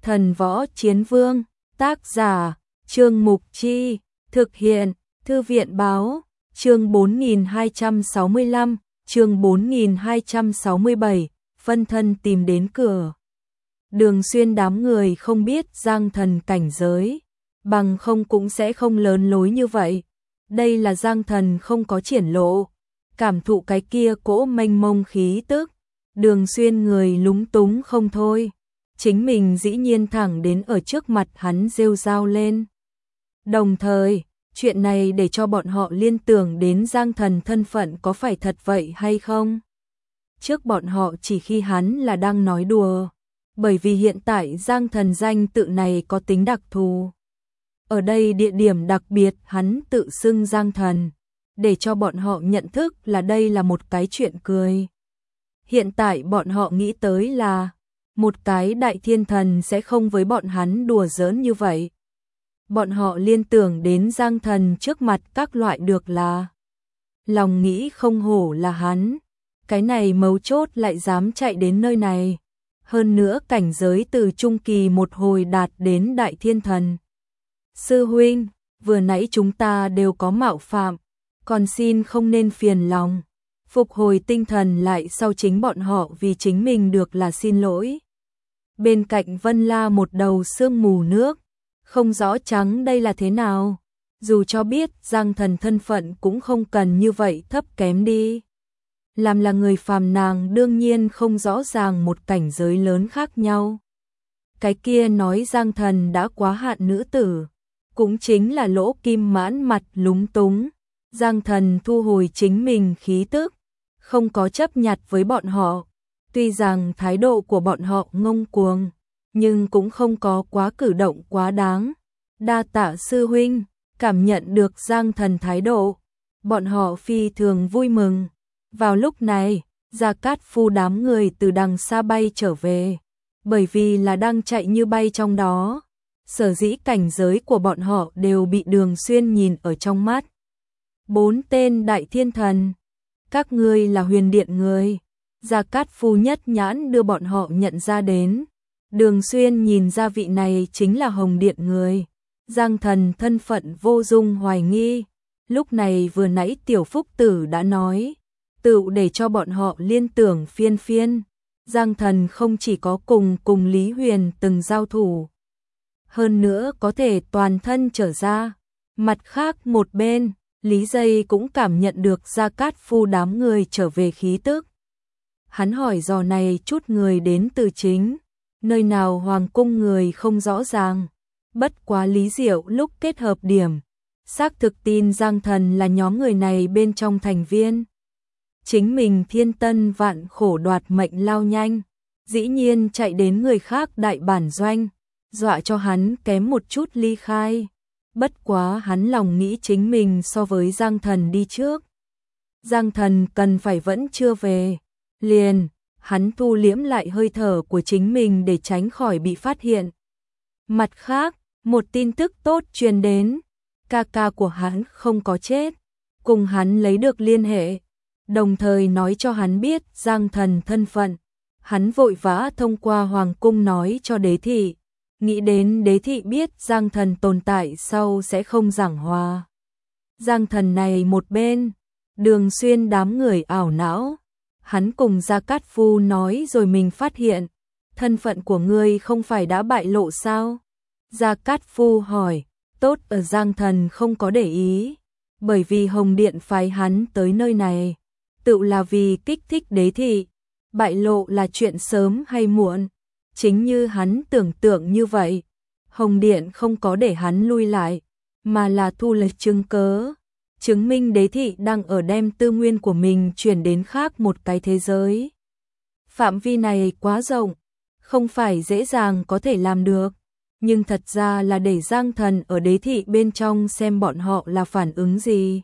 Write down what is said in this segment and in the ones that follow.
Thần Võ Chiến Vương, tác giả, Trương Mục Chi, thực hiện, Thư viện Báo, chương 4265, chương 4267, phân thân tìm đến cửa. Đường Xuyên đám người không biết Giang Thần cảnh giới, bằng không cũng sẽ không lớn lối như vậy. Đây là Giang Thần không có triển lộ, cảm thụ cái kia cỗ mênh mông khí tức. Đường Xuyên người lúng túng không thôi, chính mình dĩ nhiên thẳng đến ở trước mặt hắn rêu rao lên. Đồng thời, chuyện này để cho bọn họ liên tưởng đến Giang Thần thân phận có phải thật vậy hay không? Trước bọn họ chỉ khi hắn là đang nói đùa, bởi vì hiện tại Giang Thần danh tự này có tính đặc thù. Ở đây địa điểm đặc biệt hắn tự xưng Giang Thần, để cho bọn họ nhận thức là đây là một cái chuyện cười. Hiện tại bọn họ nghĩ tới là một cái đại thiên thần sẽ không với bọn hắn đùa giỡn như vậy. Bọn họ liên tưởng đến Giang Thần trước mặt các loại được là lòng nghĩ không hổ là hắn, cái này mấu chốt lại dám chạy đến nơi này. Hơn nữa cảnh giới từ trung kỳ một hồi đạt đến đại thiên thần. Sư huynh, vừa nãy chúng ta đều có mạo phạm, còn xin không nên phiền lòng. Phục hồi tinh thần lại sau chính bọn họ vì chính mình được là xin lỗi. Bên cạnh Vân La một đầu sương mù nước, không rõ trắng đây là thế nào. Dù cho biết Giang Thần thân phận cũng không cần như vậy thấp kém đi. Làm là người phàm nàng đương nhiên không rõ ràng một cảnh giới lớn khác nhau. Cái kia nói Giang Thần đã quá hạn nữ tử, cũng chính là Lỗ Kim Mãn mặt lúng túng. Giang Thần thu hồi chính mình khí tức, không có chấp nhặt với bọn họ. Tuy rằng thái độ của bọn họ ngông cuồng, nhưng cũng không có quá cử động quá đáng. Đa tạ sư huynh, cảm nhận được Giang Thần thái độ, bọn họ phi thường vui mừng. Vào lúc này, Gia Cát Phu đám người từ đằng xa bay trở về, bởi vì là đang chạy như bay trong đó. Sở dĩ cảnh giới của bọn họ đều bị Đường Xuyên nhìn ở trong mắt. 4 tên đại thiên thần, các ngươi là Huyền Điện người. Gia Cát Phu nhất nhãn đưa bọn họ nhận ra đến. Đường Xuyên nhìn ra vị này chính là Hồng Điện người. Giang Thần thân phận vô dung hoài nghi. Lúc này vừa nãy Tiểu Phúc Tử đã nói, tự để cho bọn họ liên tưởng phiên phiên. Giang Thần không chỉ có cùng Lý Huyền từng giao thủ, hơn nữa có thể toàn thân trở ra. Mặt khác một bên, Lý Dây cũng cảm nhận được Gia Cát Phu đám người trở về khí tức. Hắn hỏi dò này chút người đến từ chính nơi nào hoàng cung người không rõ ràng. Bất quá Lý Diệu lúc kết hợp điểm, xác thực tin Giang Thần là nhóm người này bên trong thành viên. Chính mình thiên tân vạn khổ đoạt mệnh lao nhanh, dĩ nhiên chạy đến người khác đại bản doanh, dọa cho hắn kém một chút ly khai. Bất quá hắn lòng nghĩ chính mình so với Giang Thần đi trước. Giang Thần cần phải vẫn chưa về. Liền, hắn thu liễm lại hơi thở của chính mình để tránh khỏi bị phát hiện. Mặt khác, một tin tức tốt truyền đến. Ca ca của hắn không có chết, cùng hắn lấy được liên hệ. Đồng thời nói cho hắn biết Giang Thần thân phận. Hắn vội vã thông qua hoàng cung nói cho đế thị. Nghĩ đến đế thị biết Giang Thần tồn tại sau sẽ không giảng hòa. Giang Thần này một bên, Đường Xuyên đám người ảo não. Hắn cùng Gia Cát Phu nói rồi mình phát hiện, thân phận của ngươi không phải đã bại lộ sao? Gia Cát Phu hỏi, tốt ở Giang Thần không có để ý, bởi vì Hồng Điện phái hắn tới nơi này, tự là vì kích thích đế thị. Bại lộ là chuyện sớm hay muộn, chính như hắn tưởng tượng như vậy. Hồng Điện không có để hắn lui lại, mà là thu lấy chứng cớ, chứng minh đế thị đang ở đem tư nguyên của mình chuyển đến khác một cái thế giới. Phạm vi này quá rộng, không phải dễ dàng có thể làm được, nhưng thật ra là để Giang Thần ở đế thị bên trong xem bọn họ là phản ứng gì.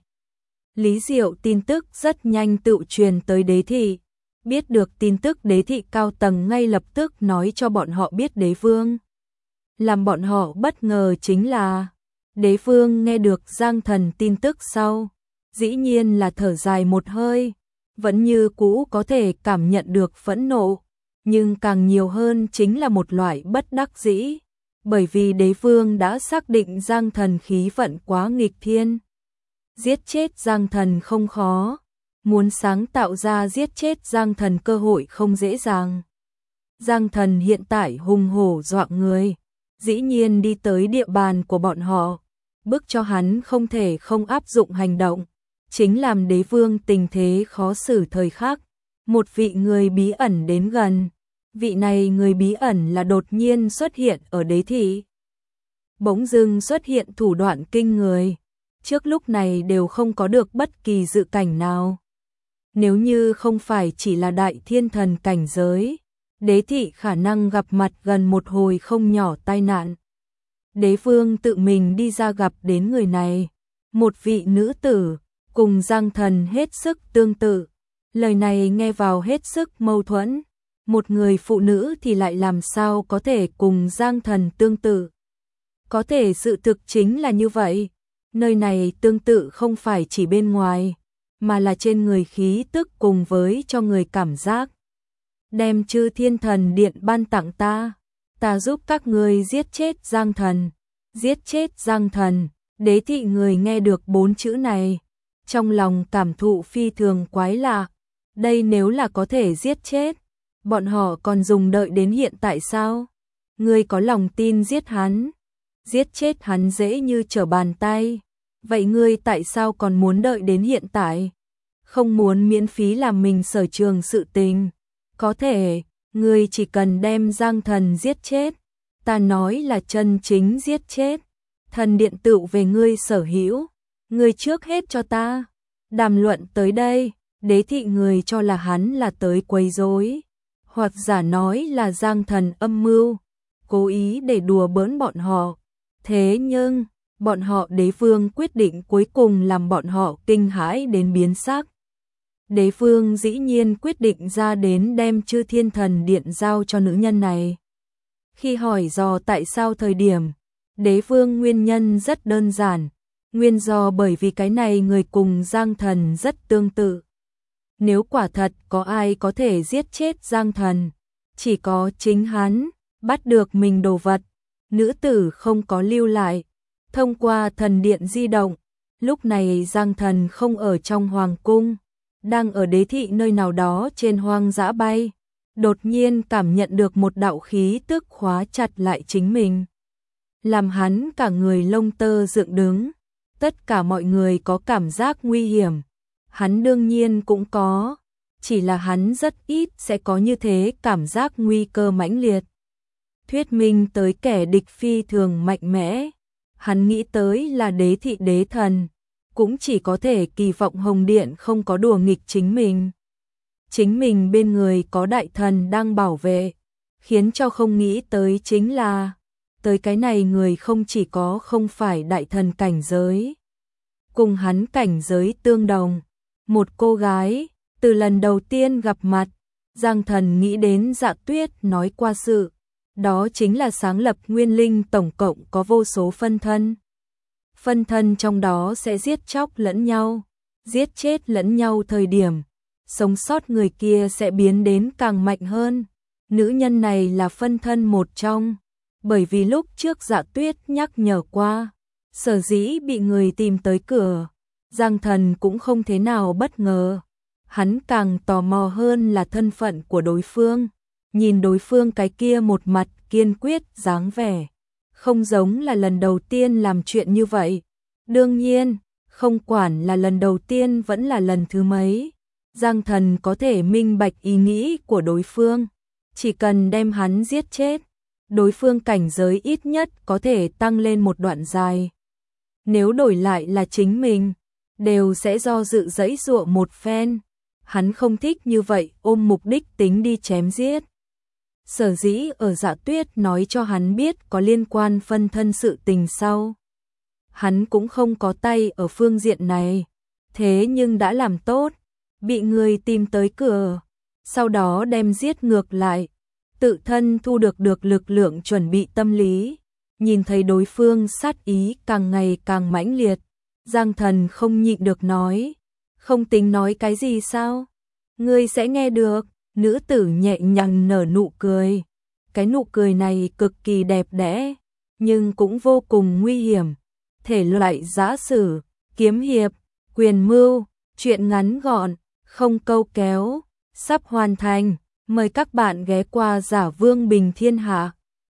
Lý Diệu tin tức rất nhanh tự truyền tới đế thị. Biết được tin tức đế thị cao tầng ngay lập tức nói cho bọn họ biết đế vương. Làm bọn họ bất ngờ chính là đế vương nghe được Giang Thần tin tức sau, dĩ nhiên là thở dài một hơi, vẫn như cũ có thể cảm nhận được phẫn nộ, nhưng càng nhiều hơn chính là một loại bất đắc dĩ, bởi vì đế vương đã xác định Giang Thần khí vận quá nghịch thiên. Giết chết Giang Thần không khó, muốn sáng tạo ra giết chết Giang Thần cơ hội không dễ dàng. Giang Thần hiện tại hùng hổ dọa người, dĩ nhiên đi tới địa bàn của bọn họ, bức cho hắn không thể không áp dụng hành động, chính làm đế vương tình thế khó xử thời khắc. Một vị người bí ẩn đến gần, vị này người bí ẩn là đột nhiên xuất hiện ở đế thị. Bỗng dưng xuất hiện thủ đoạn kinh người, trước lúc này đều không có được bất kỳ dự cảnh nào. Nếu như không phải chỉ là đại thiên thần cảnh giới, đế thị khả năng gặp mặt gần một hồi không nhỏ tai nạn. Đế vương tự mình đi ra gặp đến người này, một vị nữ tử, cùng Giang Thần hết sức tương tự. Lời này nghe vào hết sức mâu thuẫn, một người phụ nữ thì lại làm sao có thể cùng Giang Thần tương tự. Có thể sự thực chính là như vậy, nơi này tương tự không phải chỉ bên ngoài, mà là trên người khí tức cùng với cho người cảm giác. Đem Chư Thiên Thần Điện ban tặng ta giúp các ngươi giết chết Giang Thần, giết chết Giang Thần. Đế thị người nghe được 4 chữ này, trong lòng cảm thụ phi thường quái lạ. Đây nếu là có thể giết chết, bọn họ còn dùng đợi đến hiện tại sao? Ngươi có lòng tin giết chết hắn dễ như trở bàn tay. Vậy ngươi tại sao còn muốn đợi đến hiện tại? Không muốn miễn phí làm mình sở trường sự tình. Có thể, ngươi chỉ cần đem Giang Thần giết chết. Ta nói là chân chính giết chết. Thần điện tựu về ngươi sở hữu. Ngươi trước hết cho ta. Đàm luận tới đây, đế thị người cho là hắn là tới quấy rối, hoặc giả nói là Giang Thần âm mưu, cố ý để đùa bỡn bọn họ. Thế nhưng, bọn họ đế vương quyết định cuối cùng làm bọn họ kinh hãi đến biến sắc. Đế vương dĩ nhiên quyết định ra đến đem Chư Thiên Thần Điện giao cho nữ nhân này. Khi hỏi dò tại sao thời điểm, đế vương nguyên nhân rất đơn giản, nguyên do bởi vì cái này người cùng Giang Thần rất tương tự. Nếu quả thật có ai có thể giết chết Giang Thần, chỉ có chính hắn, bắt được mình đồ vật, nữ tử không có lưu lại. Thông qua thần điện di động, lúc này Giang Thần không ở trong hoàng cung, đang ở đế thị nơi nào đó trên hoang dã bay, đột nhiên cảm nhận được một đạo khí tức khóa chặt lại chính mình, làm hắn cả người lông tơ dựng đứng. Tất cả mọi người có cảm giác nguy hiểm, hắn đương nhiên cũng có, chỉ là hắn rất ít sẽ có như thế cảm giác nguy cơ mãnh liệt. Thuyết minh tới kẻ địch phi thường mạnh mẽ, hắn nghĩ tới là đế thị đế thần, cũng chỉ có thể kỳ vọng Hồng Điện không có đùa nghịch chính mình. Chính mình bên người có đại thần đang bảo vệ, khiến cho không nghĩ tới chính là tới cái này người không chỉ có không phải đại thần cảnh giới, cùng hắn cảnh giới tương đồng, một cô gái. Từ lần đầu tiên gặp mặt, Giang Thần nghĩ đến Dạ Tuyết nói qua sự, đó chính là sáng lập nguyên linh tổng cộng có vô số phân thân. Phân thân trong đó sẽ giết chóc lẫn nhau, giết chết lẫn nhau thời điểm, sống sót người kia sẽ biến đến càng mạnh hơn. Nữ nhân này là phân thân một trong, bởi vì lúc trước Dạ Tuyết nhắc nhở qua, sở dĩ bị người tìm tới cửa, Giang Thần cũng không thế nào bất ngờ. Hắn càng tò mò hơn là thân phận của đối phương, nhìn đối phương cái kia một mặt kiên quyết dáng vẻ, không giống là lần đầu tiên làm chuyện như vậy. Đương nhiên, không quản là lần đầu tiên vẫn là lần thứ mấy, Giang Thần có thể minh bạch ý nghĩ của đối phương, chỉ cần đem hắn giết chết, đối phương cảnh giới ít nhất có thể tăng lên một đoạn dài. Nếu đổi lại là chính mình, đều sẽ do dự dẫy dụa một phen. Hắn không thích như vậy ôm mục đích tính đi chém giết. Sở dĩ ở Dạ Tuyết nói cho hắn biết có liên quan phân thân sự tình sau, hắn cũng không có tay ở phương diện này, thế nhưng đã làm tốt, bị người tìm tới cửa, sau đó đem giết ngược lại, tự thân thu được lực lượng chuẩn bị tâm lý, nhìn thấy đối phương sát ý càng ngày càng mãnh liệt, Giang Thần không nhịn được nói, không tính nói cái gì sao? Ngươi sẽ nghe được, Nữ tử nhẹ nhàng nở nụ cười. Cái nụ cười này cực kỳ đẹp đẽ, nhưng cũng vô cùng nguy hiểm. Thể loại giã sử, kiếm hiệp, quyền mưu, truyện ngắn gọn, không câu kéo, sắp hoàn thành. Mời các bạn ghé qua Giả Vương Bình Thiên Hạ.